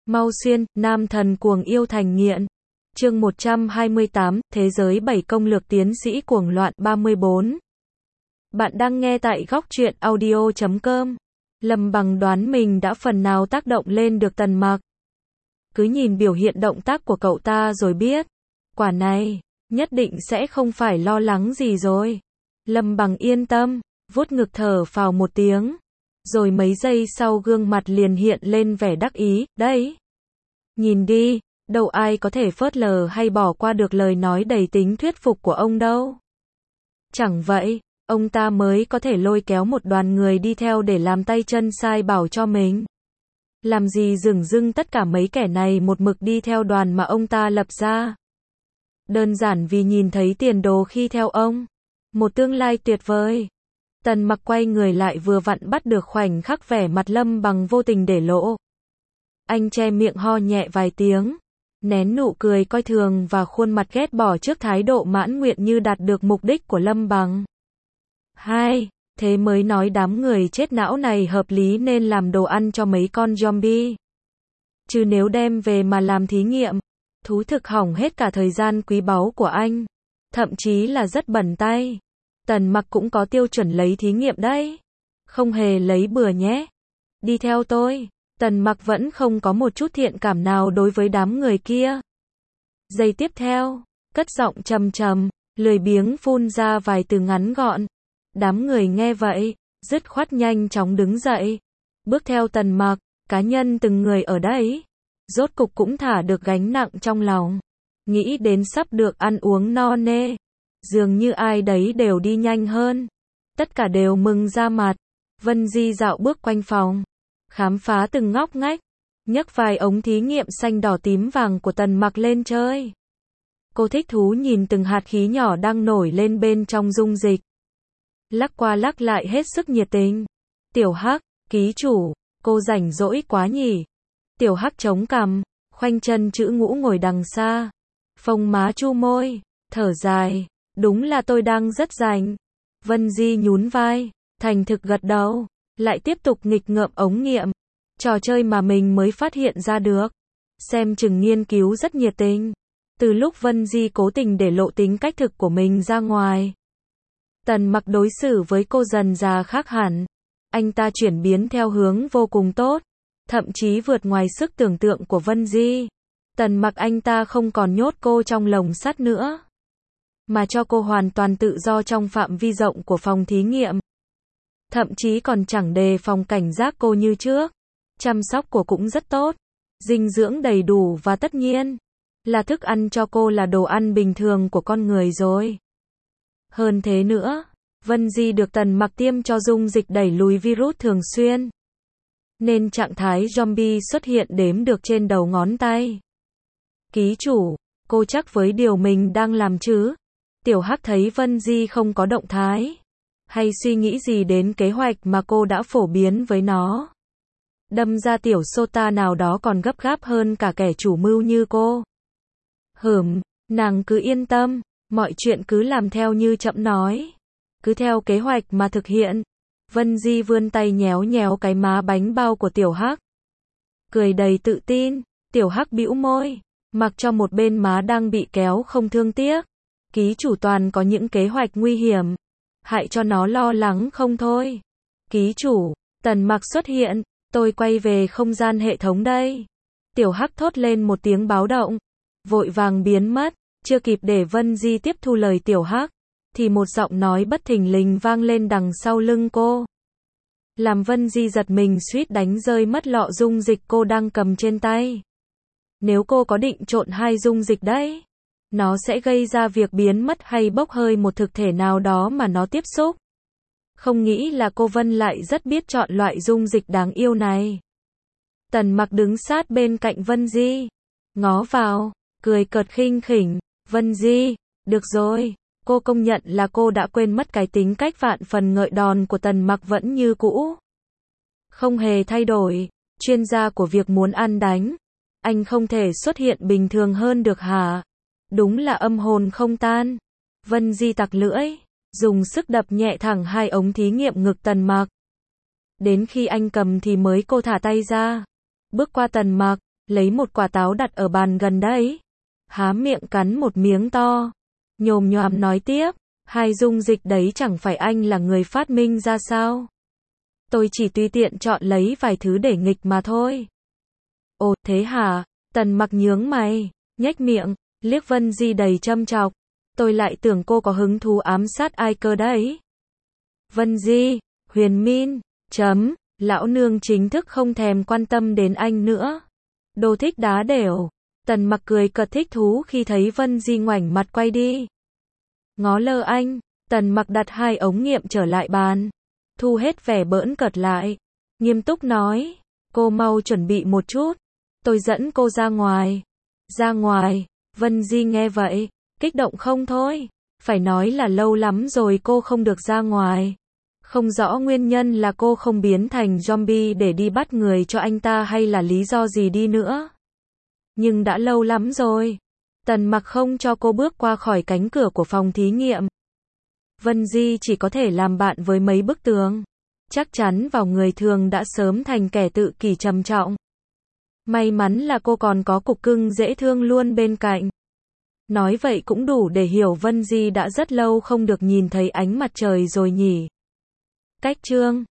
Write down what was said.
Mau xuyên, nam thần cuồng yêu thành nghiện. Chương 128, Thế giới 7 công lược tiến sĩ cuồng loạn 34. Bạn đang nghe tại góc truyện audio.com. Lâm Bằng đoán mình đã phần nào tác động lên được Tần Mặc. Cứ nhìn biểu hiện động tác của cậu ta rồi biết. Quả này, nhất định sẽ không phải lo lắng gì rồi. Lâm Bằng yên tâm, vuốt ngực thở phào một tiếng. Rồi mấy giây sau gương mặt liền hiện lên vẻ đắc ý, đấy. Nhìn đi, đâu ai có thể phớt lờ hay bỏ qua được lời nói đầy tính thuyết phục của ông đâu. Chẳng vậy, ông ta mới có thể lôi kéo một đoàn người đi theo để làm tay chân sai bảo cho mình. Làm gì dửng dưng tất cả mấy kẻ này một mực đi theo đoàn mà ông ta lập ra. Đơn giản vì nhìn thấy tiền đồ khi theo ông. Một tương lai tuyệt vời. Tần Mặc quay người lại vừa vặn bắt được khoảnh khắc vẻ mặt Lâm Bằng vô tình để lộ. Anh che miệng ho nhẹ vài tiếng, nén nụ cười coi thường và khuôn mặt ghét bỏ trước thái độ mãn nguyện như đạt được mục đích của Lâm Bằng. Thế mới nói đám người chết não này hợp lý nên làm đồ ăn cho mấy con zombie. Chứ nếu đem về mà làm thí nghiệm, thú thực hỏng hết cả thời gian quý báu của anh. Thậm chí là rất bẩn tay. Tần Mặc cũng có tiêu chuẩn lấy thí nghiệm đấy. Không hề lấy bừa nhé. Đi theo tôi. Tần Mặc vẫn không có một chút thiện cảm nào đối với đám người kia. Giây tiếp theo, cất giọng trầm trầm, lười biếng phun ra vài từ ngắn gọn. Đám người nghe vậy, dứt khoát nhanh chóng đứng dậy. Bước theo Tần Mặc, cá nhân từng người ở đấy. Rốt cục cũng thả được gánh nặng trong lòng. Nghĩ đến sắp được ăn uống no nê. Dường như ai đấy đều đi nhanh hơn. Tất cả đều mừng ra mặt. Vân Di dạo bước quanh phòng. Khám phá từng ngóc ngách. Nhấc vài ống thí nghiệm xanh đỏ tím vàng của Tần Mặc lên chơi. Cô thích thú nhìn từng hạt khí nhỏ đang nổi lên bên trong dung dịch. Lắc qua lắc lại hết sức nhiệt tình. Tiểu Hắc, ký chủ, cô rảnh rỗi quá nhỉ. Tiểu Hắc chống cằm, khoanh chân chữ ngũ ngồi đằng xa. Phông má chu môi, thở dài. Đúng là tôi đang rất rảnh. Vân Di nhún vai, thành thực gật đầu. Lại tiếp tục nghịch ngợm ống nghiệm. Trò chơi mà mình mới phát hiện ra được. Xem chừng nghiên cứu rất nhiệt tình. Từ lúc Vân Di cố tình để lộ tính cách thực của mình ra ngoài. Tần Mặc đối xử với cô dần dà khác hẳn. Anh ta chuyển biến theo hướng vô cùng tốt. Thậm chí vượt ngoài sức tưởng tượng của Vân Di. Tần Mặc anh ta không còn nhốt cô trong lồng sắt nữa. Mà cho cô hoàn toàn tự do trong phạm vi rộng của phòng thí nghiệm. Thậm chí còn chẳng đề phòng cảnh giác cô như trước. Chăm sóc cô cũng rất tốt. Dinh dưỡng đầy đủ và tất nhiên là thức ăn cho cô là đồ ăn bình thường của con người rồi. Hơn thế nữa, Vân Di được Tần Mặc tiêm cho dung dịch đẩy lùi virus thường xuyên. Nên trạng thái zombie xuất hiện đếm được trên đầu ngón tay. Ký chủ, cô chắc với điều mình đang làm chứ? Tiểu Hắc thấy Vân Di không có động thái. Hay suy nghĩ gì đến kế hoạch mà cô đã phổ biến với nó. Đâm ra tiểu Sota nào đó còn gấp gáp hơn cả kẻ chủ mưu như cô. Nàng cứ yên tâm, mọi chuyện cứ làm theo như trẫm nói. Cứ theo kế hoạch mà thực hiện. Vân Di vươn tay nhéo nhéo cái má bánh bao của Tiểu Hắc. Cười đầy tự tin, Tiểu Hắc bĩu môi, mặc cho một bên má đang bị kéo không thương tiếc. Ký chủ toàn có những kế hoạch nguy hiểm. Hại cho nó lo lắng không thôi. Ký chủ, Tần Mặc xuất hiện, tôi quay về không gian hệ thống đây. Tiểu Hắc thốt lên một tiếng báo động. Vội vàng biến mất, chưa kịp để Vân Di tiếp thu lời Tiểu Hắc. Thì một giọng nói bất thình lình vang lên đằng sau lưng cô. Làm Vân Di giật mình suýt đánh rơi mất lọ dung dịch cô đang cầm trên tay. Nếu cô có định trộn hai dung dịch đấy, nó sẽ gây ra việc biến mất hay bốc hơi một thực thể nào đó mà nó tiếp xúc. Không nghĩ là cô Vân lại rất biết chọn loại dung dịch đáng yêu này. Tần Mặc đứng sát bên cạnh Vân Di. Ngó vào, cười cợt khinh khỉnh. Vân Di, được rồi. Cô công nhận là cô đã quên mất cái tính cách vạn phần ngợi đòn của Tần Mặc vẫn như cũ. Không hề thay đổi. Chuyên gia của việc muốn ăn đánh. Anh không thể xuất hiện bình thường hơn được hả? Đúng là âm hồn không tan. Vân Di tặc lưỡi, dùng sức đập nhẹ thẳng hai ống thí nghiệm ngực Tần Mặc. Đến khi anh cầm thì mới cô thả tay ra. Bước qua Tần Mặc, lấy một quả táo đặt ở bàn gần đấy. Há miệng cắn một miếng to. Nhồm nhoàm nói tiếp, hai dung dịch đấy chẳng phải anh là người phát minh ra sao? Tôi chỉ tùy tiện chọn lấy vài thứ để nghịch mà thôi. Ồ, thế hả? Tần Mặc nhướng mày, nhếch miệng, liếc Vân Di đầy châm chọc. Tôi lại tưởng cô có hứng thú ám sát ai cơ đấy. Vân Di, Huyền Min, lão nương chính thức không thèm quan tâm đến anh nữa. Đồ thích đá đểu. Tần Mặc cười cợt thích thú khi thấy Vân Di ngoảnh mặt quay đi. Ngó lơ anh, Tần Mặc đặt hai ống nghiệm trở lại bàn. Thu hết vẻ bỡn cợt lại. Nghiêm túc nói, cô mau chuẩn bị một chút. Tôi dẫn cô ra ngoài. Ra ngoài, Vân Di nghe vậy, kích động không thôi. Phải nói là lâu lắm rồi cô không được ra ngoài. Không rõ nguyên nhân là cô không biến thành zombie để đi bắt người cho anh ta hay là lý do gì đi nữa. Nhưng đã lâu lắm rồi. Tần Mặc không cho cô bước qua khỏi cánh cửa của phòng thí nghiệm. Vân Di chỉ có thể làm bạn với mấy bức tường. Chắc chắn vào người thường đã sớm thành kẻ tự kỷ trầm trọng. May mắn là cô còn có cục cưng dễ thương luôn bên cạnh. Nói vậy cũng đủ để hiểu Vân Di đã rất lâu không được nhìn thấy ánh mặt trời rồi nhỉ. Cách chương